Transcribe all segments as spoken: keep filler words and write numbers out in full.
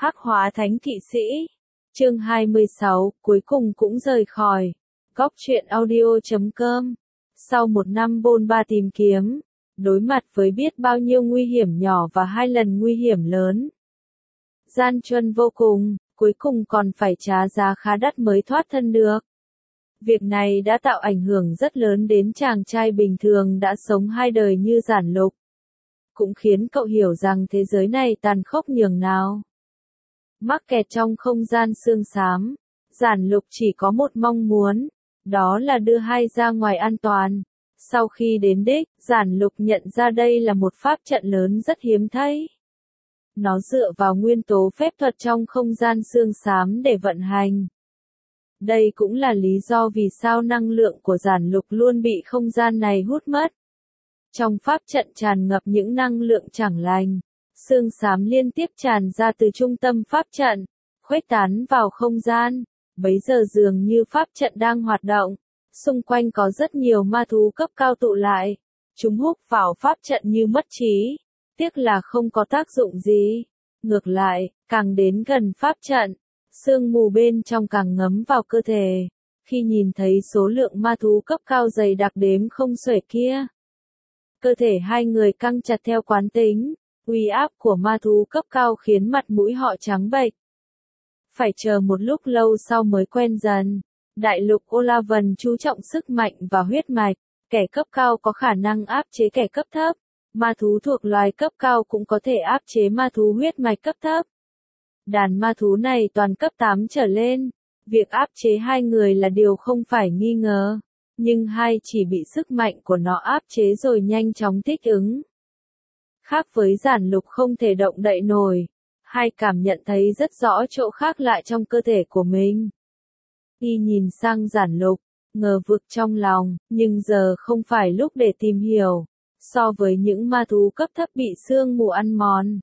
Hắc hóa thánh thị sĩ. Chương hai mươi sáu, cuối cùng cũng rời khỏi. Góc truyện audio chấm com. Sau một năm bôn ba tìm kiếm, đối mặt với biết bao nhiêu nguy hiểm nhỏ và hai lần nguy hiểm lớn, gian truân vô cùng, cuối cùng còn phải trả giá khá đắt mới thoát thân được. Việc này đã tạo ảnh hưởng rất lớn đến chàng trai bình thường đã sống hai đời như Giản Lục. Cũng khiến cậu hiểu rằng thế giới này tàn khốc nhường nào. Mắc kẹt trong không gian sương xám, Giản Lục chỉ có một mong muốn, đó là đưa hai ra ngoài an toàn. Sau khi đến đích, Giản Lục nhận ra đây là một pháp trận lớn rất hiếm thấy. Nó dựa vào nguyên tố phép thuật trong không gian sương xám để vận hành. Đây cũng là lý do vì sao năng lượng của Giản Lục luôn bị không gian này hút mất. Trong pháp trận tràn ngập những năng lượng chẳng lành, sương xám liên tiếp tràn ra từ trung tâm pháp trận, khuếch tán vào không gian. Bấy giờ dường như pháp trận đang hoạt động, xung quanh có rất nhiều ma thú cấp cao tụ lại. Chúng hút vào pháp trận như mất trí, tiếc là không có tác dụng gì. Ngược lại, càng đến gần pháp trận, sương mù bên trong càng ngấm vào cơ thể. Khi nhìn thấy số lượng ma thú cấp cao dày đặc đếm không xuể kia, cơ thể hai người căng chặt theo quán tính. Uy áp của ma thú cấp cao khiến mặt mũi họ trắng bệch. Phải chờ một lúc lâu sau mới quen dần. Đại lục Olavan chú trọng sức mạnh và huyết mạch. Kẻ cấp cao có khả năng áp chế kẻ cấp thấp. Ma thú thuộc loài cấp cao cũng có thể áp chế ma thú huyết mạch cấp thấp. Đàn ma thú này toàn cấp tám trở lên. Việc áp chế hai người là điều không phải nghi ngờ. Nhưng hai chỉ bị sức mạnh của nó áp chế rồi nhanh chóng thích ứng. Khác với Giản Lục không thể động đậy nổi, hai cảm nhận thấy rất rõ chỗ khác lạ trong cơ thể của mình. Y nhìn sang Giản Lục, ngờ vực trong lòng, nhưng giờ không phải lúc để tìm hiểu. So với những ma thú cấp thấp bị sương mù ăn mòn,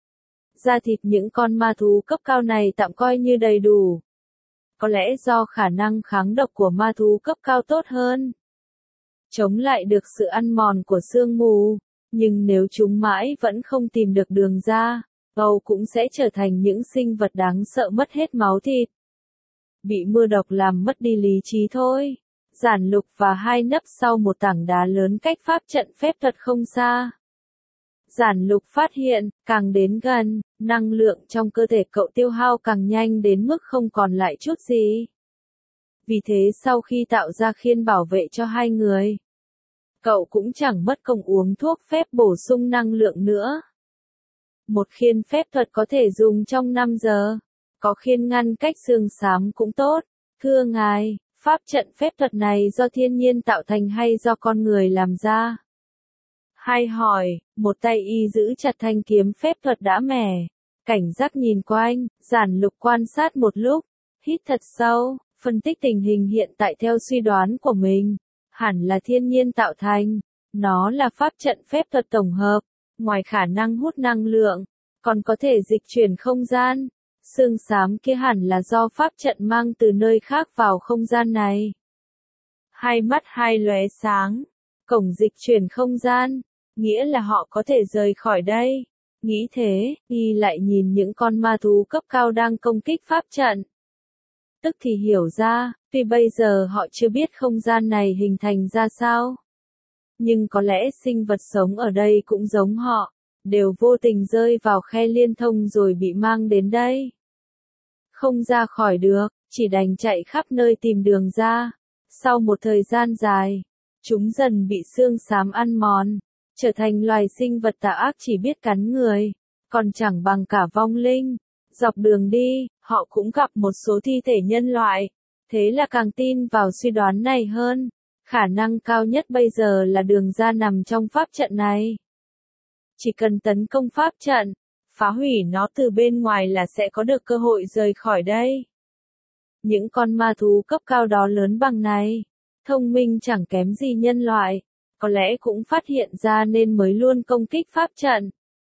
da thịt những con ma thú cấp cao này tạm coi như đầy đủ. Có lẽ do khả năng kháng độc của ma thú cấp cao tốt hơn, chống lại được sự ăn mòn của sương mù. Nhưng nếu chúng mãi vẫn không tìm được đường ra, Âu cũng sẽ trở thành những sinh vật đáng sợ mất hết máu thịt. Bị mưa độc làm mất đi lý trí thôi. Giản Lục và hai nấp sau một tảng đá lớn cách pháp trận phép thuật không xa. Giản Lục phát hiện, càng đến gần, năng lượng trong cơ thể cậu tiêu hao càng nhanh đến mức không còn lại chút gì. Vì thế sau khi tạo ra khiên bảo vệ cho hai người, cậu cũng chẳng mất công uống thuốc phép bổ sung năng lượng nữa. Một khiên phép thuật có thể dùng trong năm giờ. Có khiên ngăn cách sương xám cũng tốt. Thưa ngài, pháp trận phép thuật này do thiên nhiên tạo thành hay do con người làm ra? Hai hỏi, một tay y giữ chặt thanh kiếm phép thuật đã mẻ. Cảnh giác nhìn quanh, Giản Lục quan sát một lúc, hít thật sâu, phân tích tình hình hiện tại theo suy đoán của mình. Hẳn là thiên nhiên tạo thành, nó là pháp trận phép thuật tổng hợp, ngoài khả năng hút năng lượng, còn có thể dịch chuyển không gian. Sương xám kia hẳn là do pháp trận mang từ nơi khác vào không gian này. Hai mắt hai lóe sáng, cổng dịch chuyển không gian, nghĩa là họ có thể rời khỏi đây. Nghĩ thế, y lại nhìn những con ma thú cấp cao đang công kích pháp trận. Tức thì hiểu ra, tuy bây giờ họ chưa biết không gian này hình thành ra sao, nhưng có lẽ sinh vật sống ở đây cũng giống họ, đều vô tình rơi vào khe liên thông rồi bị mang đến đây. Không ra khỏi được, chỉ đành chạy khắp nơi tìm đường ra. Sau một thời gian dài, chúng dần bị sương xám ăn mòn, trở thành loài sinh vật tà ác chỉ biết cắn người, còn chẳng bằng cả vong linh. Dọc đường đi, họ cũng gặp một số thi thể nhân loại, thế là càng tin vào suy đoán này hơn. Khả năng cao nhất bây giờ là đường ra nằm trong pháp trận này. Chỉ cần tấn công pháp trận, phá hủy nó từ bên ngoài là sẽ có được cơ hội rời khỏi đây. Những con ma thú cấp cao đó lớn bằng này, thông minh chẳng kém gì nhân loại, có lẽ cũng phát hiện ra nên mới luôn công kích pháp trận.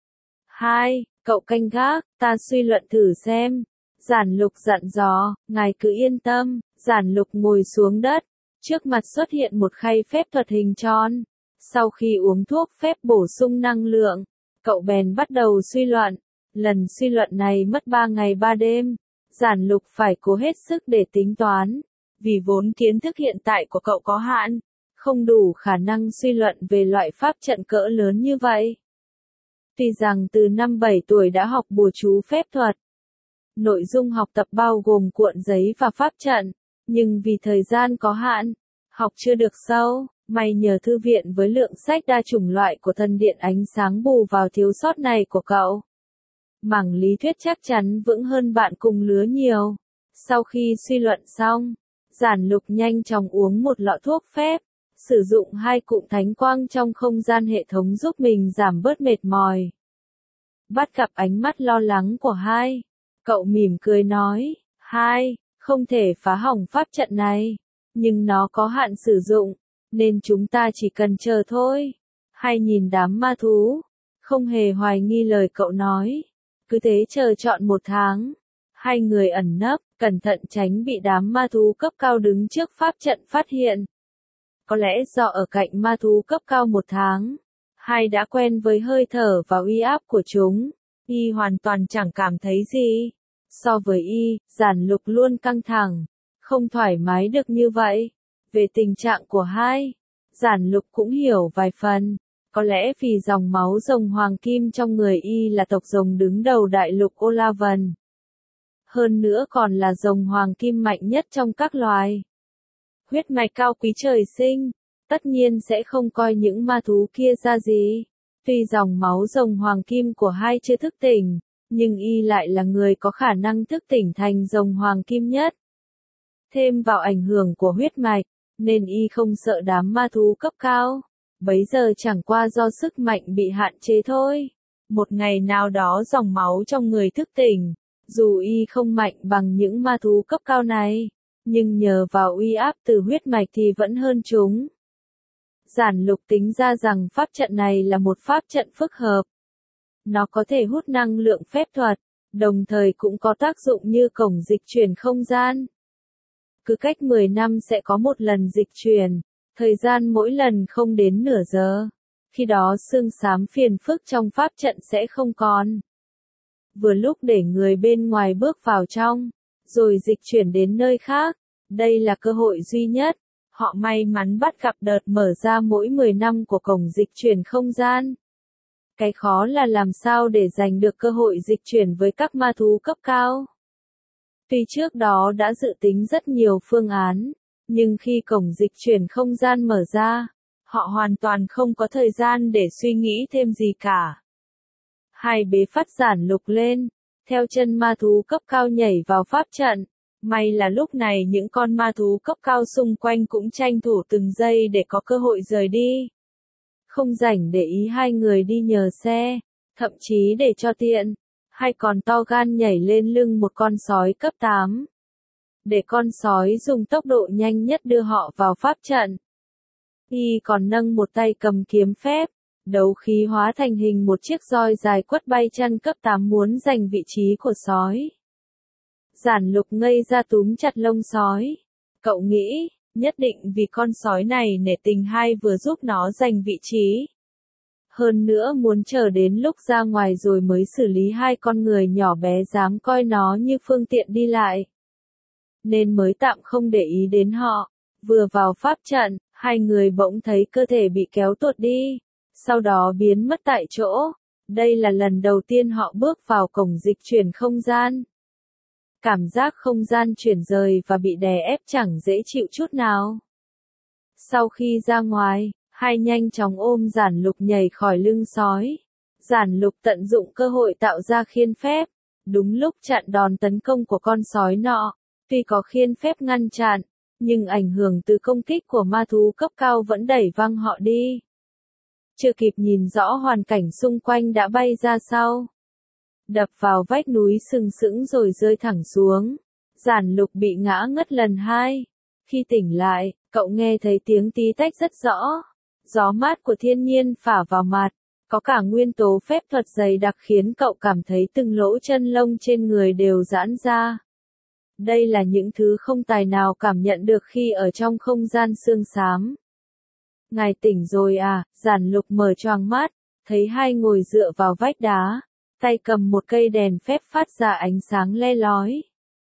Hai, cậu canh gác, ta suy luận thử xem. Giản Lục dặn dò, ngài cứ yên tâm. Giản Lục ngồi xuống đất, trước mặt xuất hiện một khay phép thuật hình tròn. Sau khi uống thuốc phép bổ sung năng lượng, cậu bèn bắt đầu suy luận. Lần suy luận này mất ba ngày ba đêm, Giản Lục phải cố hết sức để tính toán, vì vốn kiến thức hiện tại của cậu có hạn, không đủ khả năng suy luận về loại pháp trận cỡ lớn như vậy. Tuy rằng từ năm bảy tuổi đã học bùa chú phép thuật, nội dung học tập bao gồm cuộn giấy và pháp trận, nhưng vì thời gian có hạn, học chưa được sâu, may nhờ thư viện với lượng sách đa chủng loại của thần điện ánh sáng bù vào thiếu sót này của cậu. Mảng lý thuyết chắc chắn vững hơn bạn cùng lứa nhiều. Sau khi suy luận xong, Giản Lục nhanh chóng uống một lọ thuốc phép, sử dụng hai cụm thánh quang trong không gian hệ thống giúp mình giảm bớt mệt mỏi. Bắt gặp ánh mắt lo lắng của Hai, cậu mỉm cười nói, Hai, không thể phá hỏng pháp trận này, nhưng nó có hạn sử dụng, nên chúng ta chỉ cần chờ thôi. Hai nhìn đám ma thú, không hề hoài nghi lời cậu nói. Cứ thế chờ trọn một tháng, hai người ẩn nấp, cẩn thận tránh bị đám ma thú cấp cao đứng trước pháp trận phát hiện. Có lẽ do ở cạnh ma thú cấp cao một tháng, Hai đã quen với hơi thở và uy áp của chúng, y hoàn toàn chẳng cảm thấy gì. So với y, Giản Lục luôn căng thẳng, không thoải mái được như vậy. Về tình trạng của Hai, Giản Lục cũng hiểu vài phần. Có lẽ vì dòng máu rồng hoàng kim trong người y là tộc rồng đứng đầu đại lục Olavan. Hơn nữa còn là rồng hoàng kim mạnh nhất trong các loài. Huyết mạch cao quý trời sinh, tất nhiên sẽ không coi những ma thú kia ra gì. Tuy dòng máu rồng hoàng kim của Hai chưa thức tỉnh, nhưng y lại là người có khả năng thức tỉnh thành rồng hoàng kim nhất. Thêm vào ảnh hưởng của huyết mạch, nên y không sợ đám ma thú cấp cao. Bấy giờ chẳng qua do sức mạnh bị hạn chế thôi. Một ngày nào đó dòng máu trong người thức tỉnh, dù y không mạnh bằng những ma thú cấp cao này, nhưng nhờ vào uy áp từ huyết mạch thì vẫn hơn chúng. Giản Lục tính ra rằng pháp trận này là một pháp trận phức hợp. Nó có thể hút năng lượng phép thuật, đồng thời cũng có tác dụng như cổng dịch chuyển không gian. Cứ cách mười năm sẽ có một lần dịch chuyển. Thời gian mỗi lần không đến nửa giờ. Khi đó xương xám phiền phức trong pháp trận sẽ không còn. Vừa lúc để người bên ngoài bước vào trong, rồi dịch chuyển đến nơi khác. Đây là cơ hội duy nhất. Họ may mắn bắt gặp đợt mở ra mỗi mười năm của cổng dịch chuyển không gian. Cái khó là làm sao để giành được cơ hội dịch chuyển với các ma thú cấp cao. Tuy trước đó đã dự tính rất nhiều phương án, nhưng khi cổng dịch chuyển không gian mở ra, họ hoàn toàn không có thời gian để suy nghĩ thêm gì cả. Hai bế phát Giản Lục lên, theo chân ma thú cấp cao nhảy vào pháp trận. May là lúc này những con ma thú cấp cao xung quanh cũng tranh thủ từng giây để có cơ hội rời đi. Không rảnh để ý hai người đi nhờ xe, thậm chí để cho tiện, Hai còn to gan nhảy lên lưng một con sói cấp tám. Để con sói dùng tốc độ nhanh nhất đưa họ vào pháp trận. Y còn nâng một tay cầm kiếm phép, đấu khí hóa thành hình một chiếc roi dài quất bay chân cấp tám muốn giành vị trí của sói. Giản Lục ngây ra túm chặt lông sói. Cậu nghĩ, nhất định vì con sói này nể tình Hai vừa giúp nó giành vị trí. Hơn nữa muốn chờ đến lúc ra ngoài rồi mới xử lý hai con người nhỏ bé dám coi nó như phương tiện đi lại. Nên mới tạm không để ý đến họ. Vừa vào pháp trận, hai người bỗng thấy cơ thể bị kéo tuột đi, sau đó biến mất tại chỗ. Đây là lần đầu tiên họ bước vào cổng dịch chuyển không gian. Cảm giác không gian chuyển rời và bị đè ép chẳng dễ chịu chút nào. Sau khi ra ngoài, Hai nhanh chóng ôm Giản Lục nhảy khỏi lưng sói. Giản Lục tận dụng cơ hội tạo ra khiên phép, đúng lúc chặn đòn tấn công của con sói nọ. Tuy có khiên phép ngăn chặn, nhưng ảnh hưởng từ công kích của ma thú cấp cao vẫn đẩy văng họ đi. Chưa kịp nhìn rõ hoàn cảnh xung quanh đã bay ra sau. Đập vào vách núi sừng sững rồi rơi thẳng xuống. Giản Lục bị ngã ngất lần hai. Khi tỉnh lại, cậu nghe thấy tiếng tí tách rất rõ. Gió mát của thiên nhiên phả vào mặt, có cả nguyên tố phép thuật dày đặc khiến cậu cảm thấy từng lỗ chân lông trên người đều giãn ra. Đây là những thứ không tài nào cảm nhận được khi ở trong không gian sương xám. Ngài tỉnh rồi à? Giản Lục mở choàng mắt, thấy Hai ngồi dựa vào vách đá. tay cầm một cây đèn phép phát ra ánh sáng le lói.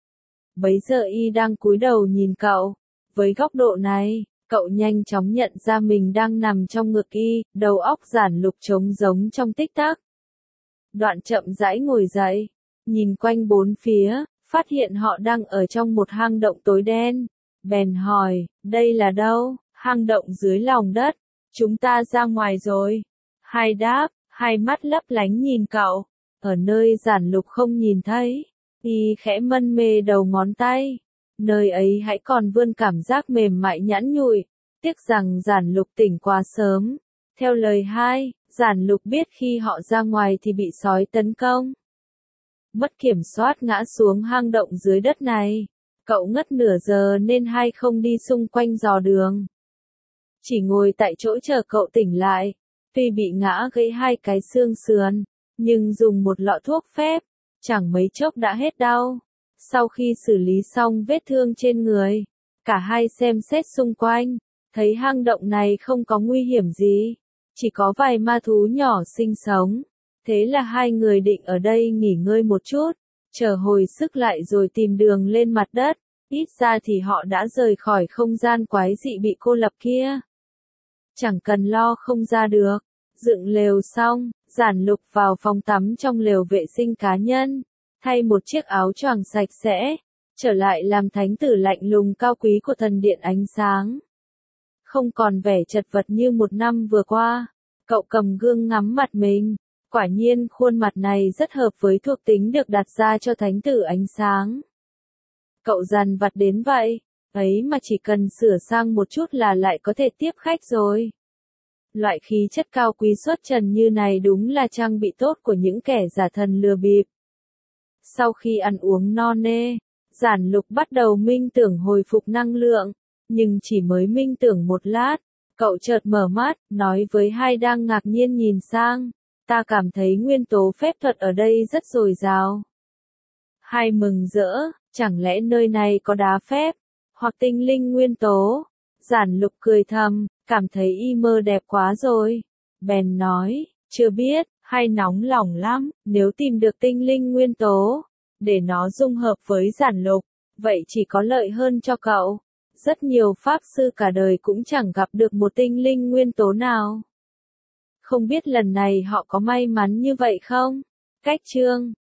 Bấy giờ y đang cúi đầu nhìn cậu. Với góc độ này, cậu nhanh chóng nhận ra mình đang nằm trong ngực y, đầu óc Giản Lục trống rỗng trong tích tắc. Đoạn chậm rãi ngồi dậy, nhìn quanh bốn phía, phát hiện họ đang ở trong một hang động tối đen. Bèn hỏi, đây là đâu? Hang động dưới lòng đất. Chúng ta ra ngoài rồi. Hai đáp, hai mắt lấp lánh nhìn cậu. Ở nơi Giản Lục không nhìn thấy, y khẽ mân mê đầu ngón tay. Nơi ấy hãy còn vươn cảm giác mềm mại nhẵn nhụi. Tiếc rằng Giản Lục tỉnh quá sớm. Theo lời hai, Giản Lục biết khi họ ra ngoài thì bị sói tấn công. Mất kiểm soát ngã xuống hang động dưới đất này. Cậu ngất nửa giờ nên hai không đi xung quanh dò đường. Chỉ ngồi tại chỗ chờ cậu tỉnh lại. Tuy bị ngã gãy hai cái xương sườn, nhưng dùng một lọ thuốc phép, chẳng mấy chốc đã hết đau. Sau khi xử lý xong vết thương trên người, cả hai xem xét xung quanh, thấy hang động này không có nguy hiểm gì, chỉ có vài ma thú nhỏ sinh sống. Thế là hai người định ở đây nghỉ ngơi một chút, chờ hồi sức lại rồi tìm đường lên mặt đất. Ít ra thì họ đã rời khỏi không gian quái dị bị cô lập kia. Chẳng cần lo không ra được. Dựng lều xong, Giản Lục vào phòng tắm trong lều vệ sinh cá nhân, thay một chiếc áo choàng sạch sẽ, trở lại làm thánh tử lạnh lùng cao quý của thần điện ánh sáng. Không còn vẻ chật vật như một năm vừa qua, cậu cầm gương ngắm mặt mình, quả nhiên khuôn mặt này rất hợp với thuộc tính được đặt ra cho thánh tử ánh sáng. Cậu dằn vặt đến vậy, ấy mà chỉ cần sửa sang một chút là lại có thể tiếp khách rồi. Loại khí chất cao quý xuất trần như này đúng là trang bị tốt của những kẻ giả thần lừa bịp. Sau khi ăn uống no nê, Giản Lục bắt đầu minh tưởng hồi phục năng lượng, nhưng chỉ mới minh tưởng một lát, cậu chợt mở mắt, nói với hai đang ngạc nhiên nhìn sang, ta cảm thấy nguyên tố phép thuật ở đây rất dồi dào. Hai mừng rỡ, chẳng lẽ nơi này có đá phép, hoặc tinh linh nguyên tố? Giản Lục cười thầm, cảm thấy y mơ đẹp quá rồi. Bèn nói, chưa biết, hay nóng lòng lắm, nếu tìm được tinh linh nguyên tố, để nó dung hợp với Giản Lục, vậy chỉ có lợi hơn cho cậu. Rất nhiều pháp sư cả đời cũng chẳng gặp được một tinh linh nguyên tố nào. Không biết lần này họ có may mắn như vậy không? Cách chương